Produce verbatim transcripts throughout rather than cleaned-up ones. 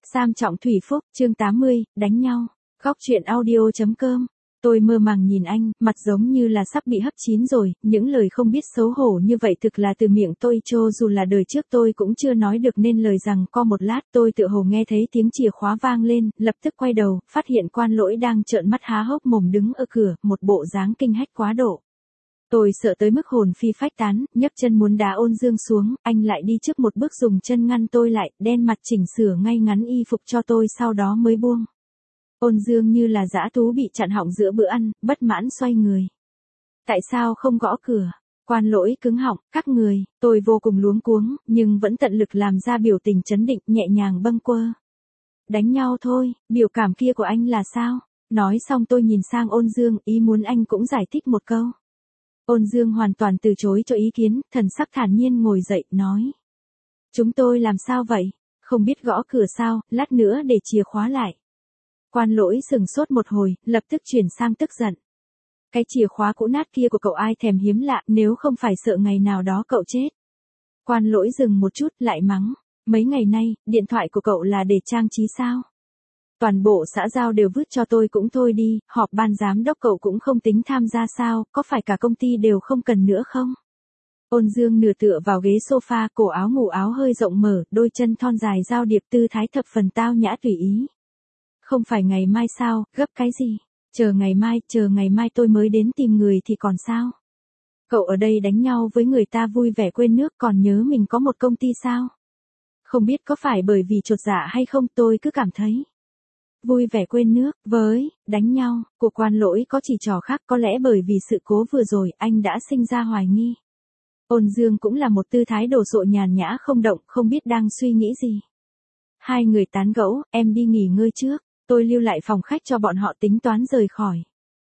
Sam Trọng Thủy Phúc, chương tám mươi, đánh nhau. Góc truyện audio chấm com. Tôi mơ màng nhìn anh, mặt giống như là sắp bị hấp chín rồi, những lời không biết xấu hổ như vậy thực là từ miệng tôi, cho dù là đời trước tôi cũng chưa nói được nên lời. Rằng co một lát tôi tựa hồ nghe thấy tiếng chìa khóa vang lên, lập tức quay đầu, phát hiện Quan Lỗi đang trợn mắt há hốc mồm đứng ở cửa, một bộ dáng kinh hách quá độ. Tôi sợ tới mức hồn phi phách tán, nhấc chân muốn đá Ôn Dương xuống, anh lại đi trước một bước dùng chân ngăn tôi lại, đen mặt chỉnh sửa ngay ngắn y phục cho tôi sau đó mới buông. Ôn Dương như là dã thú bị chặn họng giữa bữa ăn, bất mãn xoay người. Tại sao không gõ cửa? Quan Lỗi cứng họng, các người, tôi vô cùng luống cuống, nhưng vẫn tận lực làm ra biểu tình trấn định, nhẹ nhàng bâng quơ. Đánh nhau thôi, biểu cảm kia của anh là sao? Nói xong tôi nhìn sang Ôn Dương, ý muốn anh cũng giải thích một câu. Ôn Dương hoàn toàn từ chối cho ý kiến, thần sắc thản nhiên ngồi dậy, nói. Chúng tôi làm sao vậy? Không biết gõ cửa sao, lát nữa để chìa khóa lại. Quan Lỗi sừng sốt một hồi, lập tức chuyển sang tức giận. Cái chìa khóa cũ nát kia của cậu ai thèm hiếm lạ, nếu không phải sợ ngày nào đó cậu chết. Quan Lỗi dừng một chút, lại mắng. Mấy ngày nay, điện thoại của cậu là để trang trí sao? Toàn bộ xã giao đều vứt cho tôi cũng thôi đi, họp ban giám đốc cậu cũng không tính tham gia sao, có phải cả công ty đều không cần nữa không? Ôn Dương nửa tựa vào ghế sofa, cổ áo ngủ áo hơi rộng mở, đôi chân thon dài giao điệp tư thái thập phần tao nhã tùy ý. Không phải ngày mai sao, gấp cái gì? Chờ ngày mai, chờ ngày mai tôi mới đến tìm người thì còn sao? Cậu ở đây đánh nhau với người ta vui vẻ quên nước còn nhớ mình có một công ty sao? Không biết có phải bởi vì chột dạ hay không, tôi cứ cảm thấy. Vui vẻ quên nước, với, đánh nhau, của Quan Lỗi có chỉ trò khác, có lẽ bởi vì sự cố vừa rồi anh đã sinh ra hoài nghi. Ôn Dương cũng là một tư thái đồ sộ nhàn nhã không động, không biết đang suy nghĩ gì. Hai người tán gẫu, em đi nghỉ ngơi trước, tôi lưu lại phòng khách cho bọn họ tính toán rời khỏi.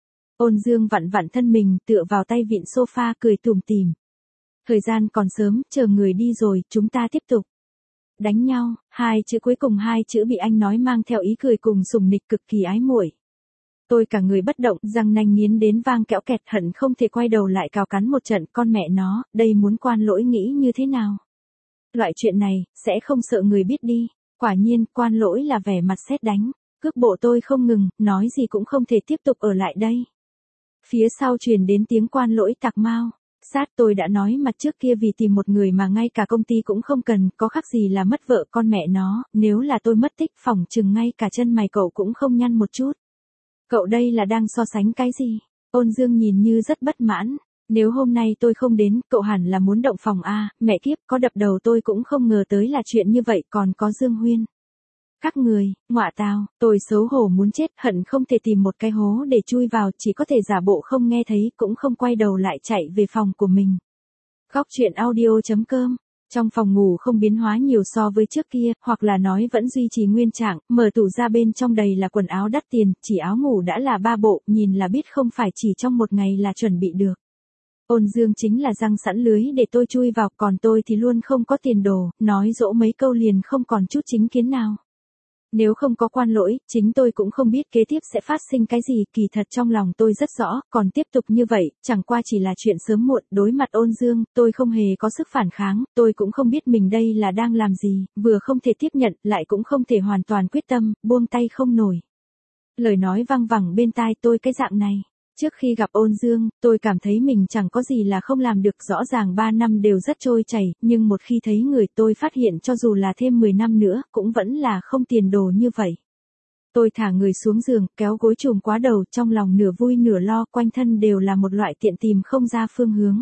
Ôn Dương vặn vặn thân mình, tựa vào tay vịn sofa cười tủm tỉm. Thời gian còn sớm, chờ người đi rồi, chúng ta tiếp tục. Đánh nhau, hai chữ cuối cùng hai chữ bị anh nói mang theo ý cười cùng sùng nịch cực kỳ ái muội. Tôi cả người bất động, răng nanh nghiến đến vang kẽo kẹt, hận không thể quay đầu lại cào cắn một trận, con mẹ nó, đây muốn Quan Lỗi nghĩ như thế nào? Loại chuyện này, sẽ không sợ người biết đi. Quả nhiên, Quan Lỗi là vẻ mặt sét đánh, cước bộ tôi không ngừng, nói gì cũng không thể tiếp tục ở lại đây. Phía sau truyền đến tiếng Quan Lỗi tạc mau. Sát, tôi đã nói mặt trước kia vì tìm một người mà ngay cả công ty cũng không cần, có khác gì là mất vợ con mẹ nó, nếu là tôi mất tích phỏng chừng ngay cả chân mày cậu cũng không nhăn một chút. Cậu đây là đang so sánh cái gì? Ôn Dương nhìn như rất bất mãn. Nếu hôm nay tôi không đến, cậu hẳn là muốn động phòng a, mẹ kiếp, có đập đầu tôi cũng không ngờ tới là chuyện như vậy, còn có Dương Huyên. Các người, ngọa tào, tôi xấu hổ muốn chết, hận không thể tìm một cái hố để chui vào, chỉ có thể giả bộ không nghe thấy, cũng không quay đầu lại chạy về phòng của mình. Góc truyện audio chấm com. Trong phòng ngủ không biến hóa nhiều so với trước kia, hoặc là nói vẫn duy trì nguyên trạng, mở tủ ra bên trong đầy là quần áo đắt tiền, chỉ áo ngủ đã là ba bộ, nhìn là biết không phải chỉ trong một ngày là chuẩn bị được. Ôn Dương chính là răng sẵn lưới để tôi chui vào, còn tôi thì luôn không có tiền đồ, nói dỗ mấy câu liền không còn chút chính kiến nào. Nếu không có Quan Lỗi, chính tôi cũng không biết kế tiếp sẽ phát sinh cái gì, kỳ thật trong lòng tôi rất rõ, còn tiếp tục như vậy, chẳng qua chỉ là chuyện sớm muộn, đối mặt Ôn Dương, tôi không hề có sức phản kháng, tôi cũng không biết mình đây là đang làm gì, vừa không thể tiếp nhận, lại cũng không thể hoàn toàn quyết tâm, buông tay không nổi. Lời nói văng vẳng bên tai tôi cái dạng này. Trước khi gặp Ôn Dương, tôi cảm thấy mình chẳng có gì là không làm được, rõ ràng ba năm đều rất trôi chảy, nhưng một khi thấy người tôi phát hiện cho dù là thêm mười năm nữa, cũng vẫn là không tiền đồ như vậy. Tôi thả người xuống giường, kéo gối chùm quá đầu, trong lòng nửa vui nửa lo, quanh thân đều là một loại tiện tìm không ra phương hướng.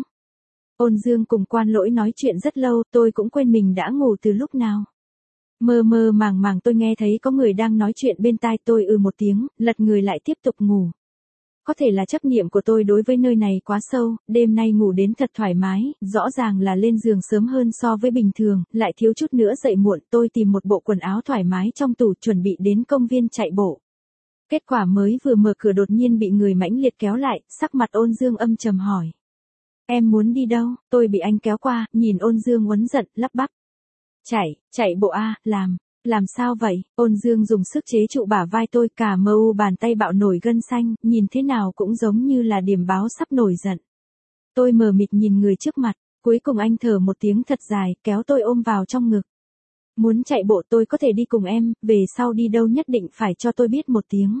Ôn Dương cùng Quan Lỗi nói chuyện rất lâu, tôi cũng quên mình đã ngủ từ lúc nào. Mơ mơ màng màng tôi nghe thấy có người đang nói chuyện bên tai tôi, ừ một tiếng, lật người lại tiếp tục ngủ. Có thể là chấp niệm của tôi đối với nơi này quá sâu, đêm nay ngủ đến thật thoải mái, rõ ràng là lên giường sớm hơn so với bình thường, lại thiếu chút nữa dậy muộn, tôi tìm một bộ quần áo thoải mái trong tủ chuẩn bị đến công viên chạy bộ. Kết quả mới vừa mở cửa đột nhiên bị người mãnh liệt kéo lại, sắc mặt Ôn Dương âm trầm hỏi. Em muốn đi đâu? Tôi bị anh kéo qua, nhìn Ôn Dương uất giận, lắp bắp. Chạy, chạy bộ a, làm. Làm sao vậy? Ôn Dương dùng sức chế trụ bả vai tôi, cả mờ u bàn tay bạo nổi gân xanh, nhìn thế nào cũng giống như là điểm báo sắp nổi giận. Tôi mờ mịt nhìn người trước mặt, cuối cùng anh thở một tiếng thật dài, kéo tôi ôm vào trong ngực. Muốn chạy bộ tôi có thể đi cùng em, về sau đi đâu nhất định phải cho tôi biết một tiếng.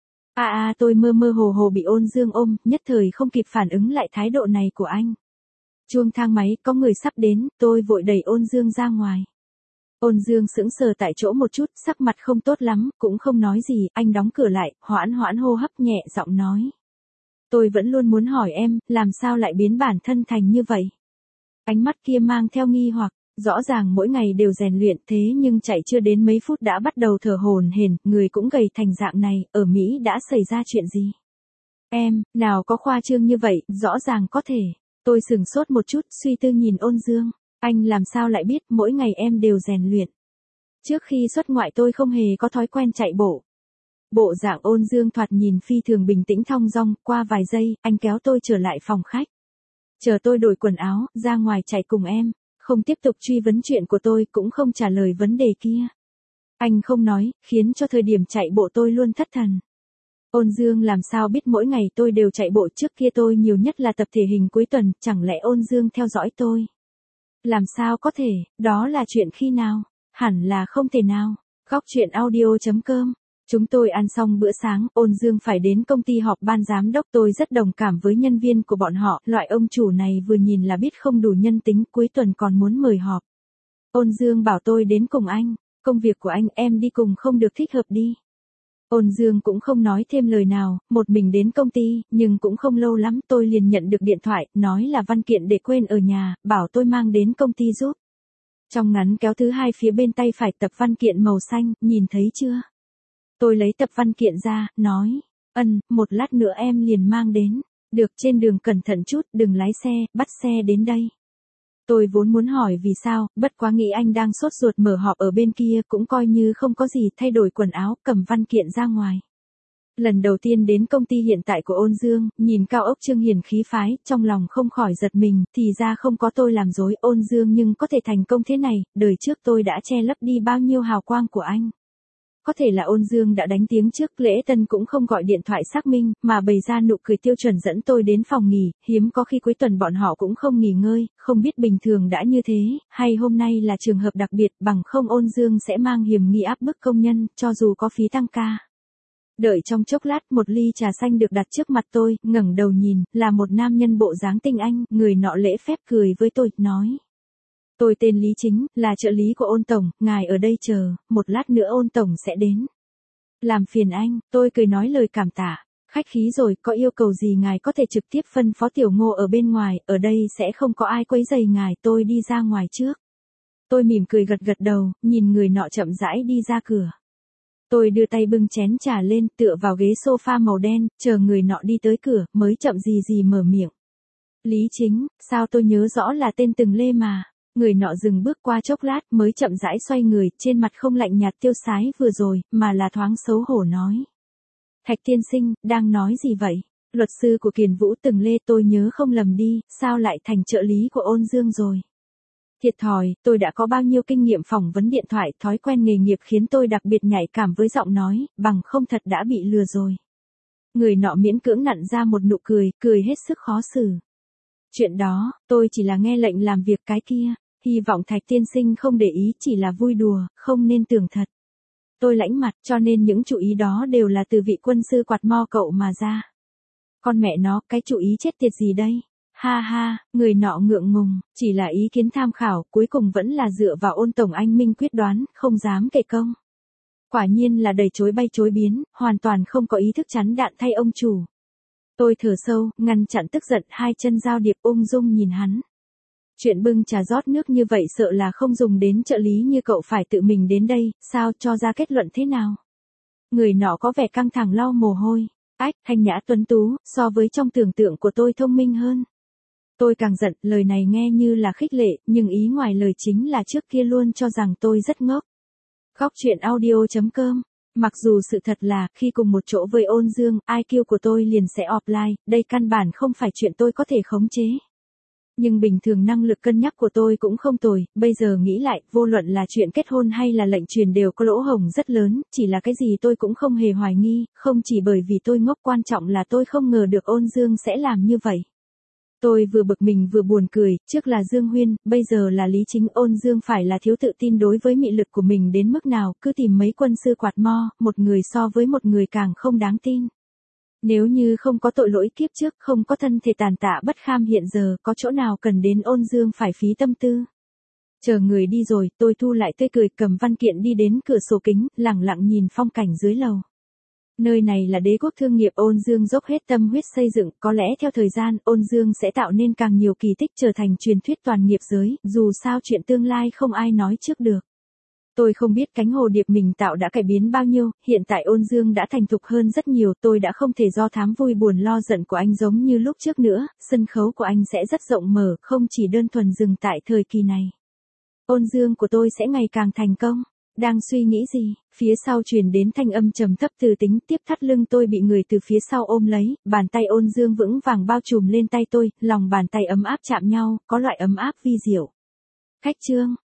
À à tôi mơ mơ hồ hồ bị Ôn Dương ôm, nhất thời không kịp phản ứng lại thái độ này của anh. Chuông thang máy, có người sắp đến, tôi vội đẩy Ôn Dương ra ngoài. Ôn Dương sững sờ tại chỗ một chút, sắc mặt không tốt lắm, cũng không nói gì, anh đóng cửa lại, hoãn hoãn hô hấp nhẹ giọng nói. Tôi vẫn luôn muốn hỏi em, làm sao lại biến bản thân thành như vậy? Ánh mắt kia mang theo nghi hoặc, rõ ràng mỗi ngày đều rèn luyện thế nhưng chạy chưa đến mấy phút đã bắt đầu thở hổn hển, người cũng gầy thành dạng này, ở Mỹ đã xảy ra chuyện gì? Em, nào có khoa trương như vậy, rõ ràng có thể. Tôi sừng sốt một chút, suy tư nhìn Ôn Dương. Anh làm sao lại biết mỗi ngày em đều rèn luyện. Trước khi xuất ngoại tôi không hề có thói quen chạy bộ. Bộ dạng Ôn Dương thoạt nhìn phi thường bình tĩnh thong dong, qua vài giây, anh kéo tôi trở lại phòng khách. Chờ tôi đổi quần áo, ra ngoài chạy cùng em. Không tiếp tục truy vấn chuyện của tôi, cũng không trả lời vấn đề kia. Anh không nói, khiến cho thời điểm chạy bộ tôi luôn thất thần. Ôn Dương làm sao biết mỗi ngày tôi đều chạy bộ, trước kia tôi nhiều nhất là tập thể hình cuối tuần, chẳng lẽ Ôn Dương theo dõi tôi? Làm sao có thể, đó là chuyện khi nào? Hẳn là không thể nào. Góc truyện audio chấm com. Chúng tôi ăn xong bữa sáng, Ôn Dương phải đến công ty họp ban giám đốc, tôi rất đồng cảm với nhân viên của bọn họ, loại ông chủ này vừa nhìn là biết không đủ nhân tính, cuối tuần còn muốn mời họp. Ôn Dương bảo tôi đến cùng anh, công việc của anh em đi cùng không được thích hợp đi. Ôn Dương cũng không nói thêm lời nào, một mình đến công ty, nhưng cũng không lâu lắm tôi liền nhận được điện thoại, nói là văn kiện để quên ở nhà, bảo tôi mang đến công ty giúp. Trong ngắn kéo thứ hai phía bên tay phải tập văn kiện màu xanh, nhìn thấy chưa? Tôi lấy tập văn kiện ra, nói, ân, một lát nữa em liền mang đến, được trên đường cẩn thận chút, đừng lái xe, bắt xe đến đây. Tôi vốn muốn hỏi vì sao, bất quá nghĩ anh đang sốt ruột mở họp ở bên kia cũng coi như không có gì, thay đổi quần áo, cầm văn kiện ra ngoài. Lần đầu tiên đến công ty hiện tại của Ôn Dương, nhìn cao ốc Trương Hiền khí phái, trong lòng không khỏi giật mình, thì ra không có tôi làm dối Ôn Dương nhưng có thể thành công thế này, đời trước tôi đã che lấp đi bao nhiêu hào quang của anh. Có thể là Ôn Dương đã đánh tiếng trước, lễ tân cũng không gọi điện thoại xác minh, mà bày ra nụ cười tiêu chuẩn dẫn tôi đến phòng nghỉ, hiếm có khi cuối tuần bọn họ cũng không nghỉ ngơi, không biết bình thường đã như thế, hay hôm nay là trường hợp đặc biệt, bằng không Ôn Dương sẽ mang hiểm nghi áp bức công nhân, cho dù có phí tăng ca. Đợi trong chốc lát, một ly trà xanh được đặt trước mặt tôi, ngẩng đầu nhìn, là một nam nhân bộ dáng tinh anh, người nọ lễ phép cười với tôi, nói. Tôi tên Lý Chính, là trợ lý của Ôn Tổng, ngài ở đây chờ, một lát nữa Ôn Tổng sẽ đến. Làm phiền anh, tôi cười nói lời cảm tạ, khách khí rồi, có yêu cầu gì ngài có thể trực tiếp phân phó Tiểu Ngô ở bên ngoài, ở đây sẽ không có ai quấy rầy ngài, tôi đi ra ngoài trước. Tôi mỉm cười gật gật đầu, nhìn người nọ chậm rãi đi ra cửa. Tôi đưa tay bưng chén trà lên, tựa vào ghế sofa màu đen, chờ người nọ đi tới cửa, mới chậm gì gì mở miệng. Lý Chính, sao tôi nhớ rõ là tên Từng Lê mà. Người nọ dừng bước qua chốc lát mới chậm rãi xoay người, trên mặt không lạnh nhạt tiêu sái vừa rồi, mà là thoáng xấu hổ nói. Thạch tiên sinh, đang nói gì vậy? Luật sư của Kiền Vũ Từng Lê, tôi nhớ không lầm đi, sao lại thành trợ lý của Ôn Dương rồi? Thiệt thòi, tôi đã có bao nhiêu kinh nghiệm phỏng vấn điện thoại, thói quen nghề nghiệp khiến tôi đặc biệt nhạy cảm với giọng nói, bằng không thật đã bị lừa rồi. Người nọ miễn cưỡng nặn ra một nụ cười, cười hết sức khó xử. Chuyện đó, tôi chỉ là nghe lệnh làm việc cái kia, hy vọng Thạch tiên sinh không để ý, chỉ là vui đùa, không nên tưởng thật. Tôi lãnh mặt, cho nên những chú ý đó đều là từ vị quân sư quạt mo cậu mà ra. Con mẹ nó, cái chú ý chết tiệt gì đây? Ha ha, người nọ ngượng ngùng, chỉ là ý kiến tham khảo, cuối cùng vẫn là dựa vào Ôn Tổng anh minh quyết đoán, không dám kể công. Quả nhiên là đầy chối bay chối biến, hoàn toàn không có ý thức chắn đạn thay ông chủ. Tôi thở sâu, ngăn chặn tức giận, hai chân giao điệp ung dung nhìn hắn. Chuyện bưng trà rót nước như vậy sợ là không dùng đến trợ lý như cậu phải tự mình đến đây, sao cho ra kết luận thế nào? Người nọ có vẻ căng thẳng lau mồ hôi, ách, thanh nhã tuấn tú, so với trong tưởng tượng của tôi thông minh hơn. Tôi càng giận, lời này nghe như là khích lệ, nhưng ý ngoài lời chính là trước kia luôn cho rằng tôi rất ngốc. Góc truyện audio chấm com. Mặc dù sự thật là, khi cùng một chỗ với Ôn Dương, i kiu của tôi liền sẽ offline, đây căn bản không phải chuyện tôi có thể khống chế. Nhưng bình thường năng lực cân nhắc của tôi cũng không tồi, bây giờ nghĩ lại, vô luận là chuyện kết hôn hay là lệnh truyền đều có lỗ hổng rất lớn, chỉ là cái gì tôi cũng không hề hoài nghi, không chỉ bởi vì tôi ngốc, quan trọng là tôi không ngờ được Ôn Dương sẽ làm như vậy. Tôi vừa bực mình vừa buồn cười, trước là Dương Huyên, bây giờ là Lý Chính. Ôn Dương phải là thiếu tự tin đối với mị lực của mình đến mức nào, cứ tìm mấy quân sư quạt mo, một người so với một người càng không đáng tin. Nếu như không có tội lỗi kiếp trước, không có thân thể tàn tạ bất kham hiện giờ, có chỗ nào cần đến Ôn Dương phải phí tâm tư. Chờ người đi rồi, tôi thu lại tươi cười, cầm văn kiện đi đến cửa sổ kính, lặng lặng nhìn phong cảnh dưới lầu. Nơi này là đế quốc thương nghiệp Ôn Dương dốc hết tâm huyết xây dựng, có lẽ theo thời gian, Ôn Dương sẽ tạo nên càng nhiều kỳ tích, trở thành truyền thuyết toàn nghiệp giới, dù sao chuyện tương lai không ai nói trước được. Tôi không biết cánh hồ điệp mình tạo đã cải biến bao nhiêu, hiện tại Ôn Dương đã thành thục hơn rất nhiều, tôi đã không thể do thám vui buồn lo giận của anh giống như lúc trước nữa, sân khấu của anh sẽ rất rộng mở, không chỉ đơn thuần dừng tại thời kỳ này. Ôn Dương của tôi sẽ ngày càng thành công. Đang suy nghĩ gì, phía sau truyền đến thanh âm trầm thấp từ Tính, tiếp thắt lưng tôi bị người từ phía sau ôm lấy, bàn tay Ôn Dương vững vàng bao trùm lên tay tôi, lòng bàn tay ấm áp chạm nhau, có loại ấm áp vi diệu. Khách Trương,